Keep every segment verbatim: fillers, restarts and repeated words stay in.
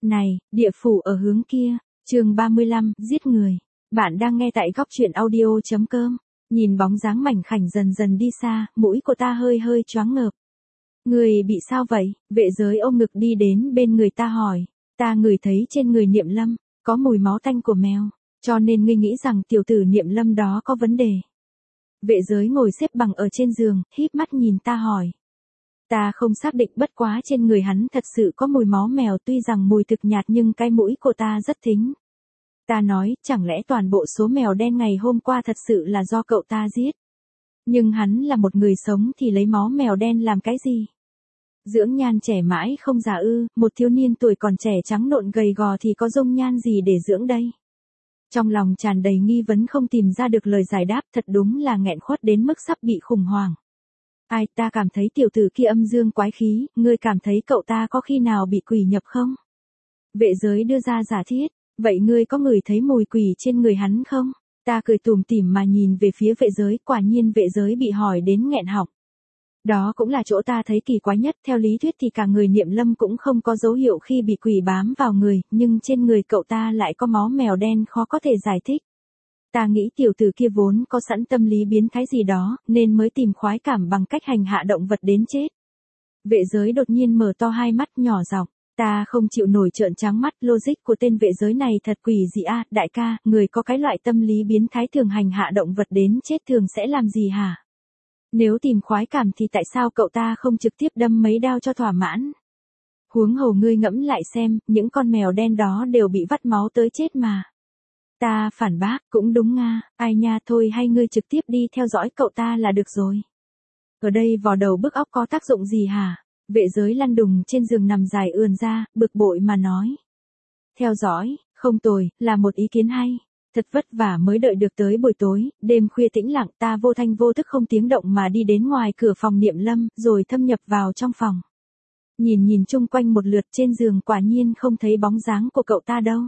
Này, địa phủ ở hướng kia, chương ba mươi lăm, giết người. Bạn đang nghe tại góc truyện audio chấm com. Nhìn bóng dáng mảnh khảnh dần dần đi xa, mũi của ta hơi hơi choáng ngợp. Người bị sao vậy? Vệ giới ôm ngực đi đến bên người ta hỏi. Ta ngửi thấy trên người Niệm Lâm, có mùi máu tanh của mèo, cho nên ngươi nghĩ rằng tiểu tử Niệm Lâm đó có vấn đề. Vệ giới ngồi xếp bằng ở trên giường, híp mắt nhìn ta hỏi. Ta không xác định, bất quá trên người hắn thật sự có mùi máu mèo, tuy rằng mùi thực nhạt nhưng cái mũi của ta rất thính. Ta nói, chẳng lẽ toàn bộ số mèo đen ngày hôm qua thật sự là do cậu ta giết? Nhưng hắn là một người sống thì lấy máu mèo đen làm cái gì? Dưỡng nhan trẻ mãi không già ư, một thiếu niên tuổi còn trẻ trắng nộn gầy gò thì có dung nhan gì để dưỡng đây? Trong lòng tràn đầy nghi vấn không tìm ra được lời giải đáp, thật đúng là nghẹn khuất đến mức sắp bị khủng hoảng. Ai, ta cảm thấy tiểu tử kia âm dương quái khí, ngươi cảm thấy cậu ta có khi nào bị quỷ nhập không? Vệ giới đưa ra giả thiết, vậy ngươi có ngửi thấy mùi quỷ trên người hắn không? Ta cười tủm tỉm mà nhìn về phía vệ giới, quả nhiên vệ giới bị hỏi đến nghẹn họng. Đó cũng là chỗ ta thấy kỳ quái nhất, theo lý thuyết thì cả người Niệm Lâm cũng không có dấu hiệu khi bị quỷ bám vào người, nhưng trên người cậu ta lại có máu mèo đen, khó có thể giải thích. Ta nghĩ tiểu tử kia vốn có sẵn tâm lý biến thái gì đó, nên mới tìm khoái cảm bằng cách hành hạ động vật đến chết. Vệ giới đột nhiên mở to hai mắt nhỏ giọng, ta không chịu nổi trợn trắng mắt, logic của tên vệ giới này thật quỷ dị a, đại ca, người có cái loại tâm lý biến thái thường hành hạ động vật đến chết thường sẽ làm gì hả? Nếu tìm khoái cảm thì tại sao cậu ta không trực tiếp đâm mấy đao cho thỏa mãn? Huống hồ ngươi ngẫm lại xem, những con mèo đen đó đều bị vắt máu tới chết mà. Ta phản bác, cũng đúng nga, ai nha, thôi hay ngươi trực tiếp đi theo dõi cậu ta là được rồi. Ở đây vò đầu bức óc có tác dụng gì hả? Vệ giới lăn đùng trên giường nằm dài ườn ra, bực bội mà nói. Theo dõi, không tồi, là một ý kiến hay. Thật vất vả mới đợi được tới buổi tối, đêm khuya tĩnh lặng, ta vô thanh vô thức không tiếng động mà đi đến ngoài cửa phòng Niệm Lâm, rồi thâm nhập vào trong phòng. Nhìn nhìn chung quanh một lượt trên giường, quả nhiên không thấy bóng dáng của cậu ta đâu.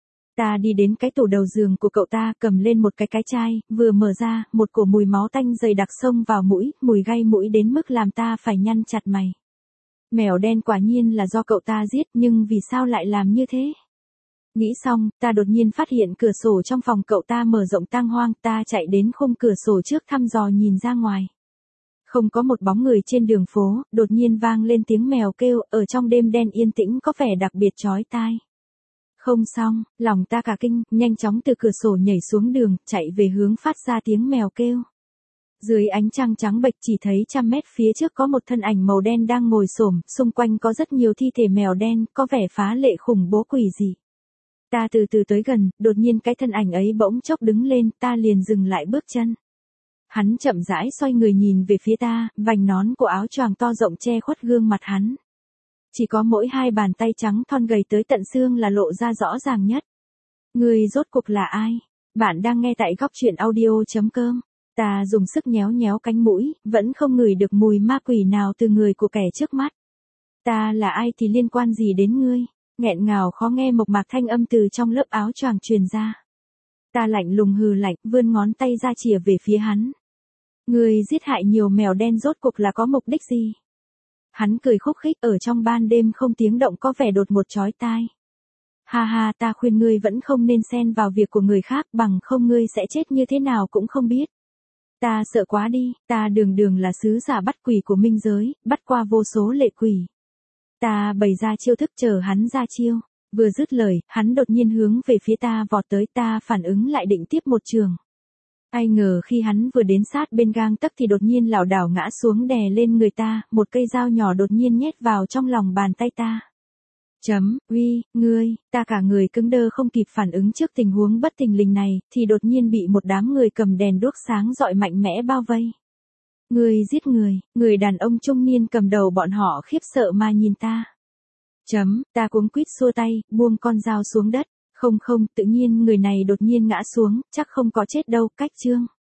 Ta đi đến cái tủ đầu giường của cậu ta, cầm lên một cái cái chai, vừa mở ra, một cổ mùi máu tanh dày đặc xông vào mũi, mùi gây mũi đến mức làm ta phải nhăn chặt mày. Mèo đen quả nhiên là do cậu ta giết, nhưng vì sao lại làm như thế? Nghĩ xong, ta đột nhiên phát hiện cửa sổ trong phòng cậu ta mở rộng tang hoang, ta chạy đến khung cửa sổ trước thăm dò nhìn ra ngoài. Không có một bóng người trên đường phố, đột nhiên vang lên tiếng mèo kêu, ở trong đêm đen yên tĩnh có vẻ đặc biệt chói tai. Không xong, lòng ta cả kinh, nhanh chóng từ cửa sổ nhảy xuống đường, chạy về hướng phát ra tiếng mèo kêu. Dưới ánh trăng trắng bệch chỉ thấy trăm mét phía trước có một thân ảnh màu đen đang ngồi xổm, xung quanh có rất nhiều thi thể mèo đen, có vẻ phá lệ khủng bố quỷ dị. Ta từ từ tới gần, đột nhiên cái thân ảnh ấy bỗng chốc đứng lên, ta liền dừng lại bước chân. Hắn chậm rãi xoay người nhìn về phía ta, vành nón của áo choàng to rộng che khuất gương mặt hắn. Chỉ có mỗi hai bàn tay trắng thon gầy tới tận xương là lộ ra rõ ràng nhất. Người rốt cuộc là ai? Bạn đang nghe tại góc truyện audio chấm com. Ta dùng sức nhéo nhéo cánh mũi, vẫn không ngửi được mùi ma quỷ nào từ người của kẻ trước mắt. Ta là ai thì liên quan gì đến ngươi? Nghẹn ngào khó nghe mộc mạc thanh âm từ trong lớp áo choàng truyền ra. Ta lạnh lùng hừ lạnh, vươn ngón tay ra chìa về phía hắn. Ngươi giết hại nhiều mèo đen rốt cuộc là có mục đích gì? Hắn cười khúc khích, ở trong ban đêm không tiếng động có vẻ đột một chói tai. Ha ha, ta khuyên ngươi vẫn không nên xen vào việc của người khác, bằng không ngươi sẽ chết như thế nào cũng không biết. Ta sợ quá đi, ta đường đường là sứ giả bắt quỷ của minh giới, bắt qua vô số lệ quỷ. Ta bày ra chiêu thức chờ hắn ra chiêu, vừa dứt lời, hắn đột nhiên hướng về phía ta vọt tới, ta phản ứng lại định tiếp một trường. Ai ngờ khi hắn vừa đến sát bên gang tấc thì đột nhiên lảo đảo ngã xuống đè lên người ta, một cây dao nhỏ đột nhiên nhét vào trong lòng bàn tay ta. Chấm, uy, ngươi, ta cả người cứng đơ không kịp phản ứng trước tình huống bất thình lình này, thì đột nhiên bị một đám người cầm đèn đuốc sáng rọi mạnh mẽ bao vây. Ngươi giết người, người đàn ông trung niên cầm đầu bọn họ khiếp sợ mà nhìn ta. Chấm, ta cuống quýt xua tay, buông con dao xuống đất. Không không, tự nhiên người này đột nhiên ngã xuống, chắc không có chết đâu, cách chương.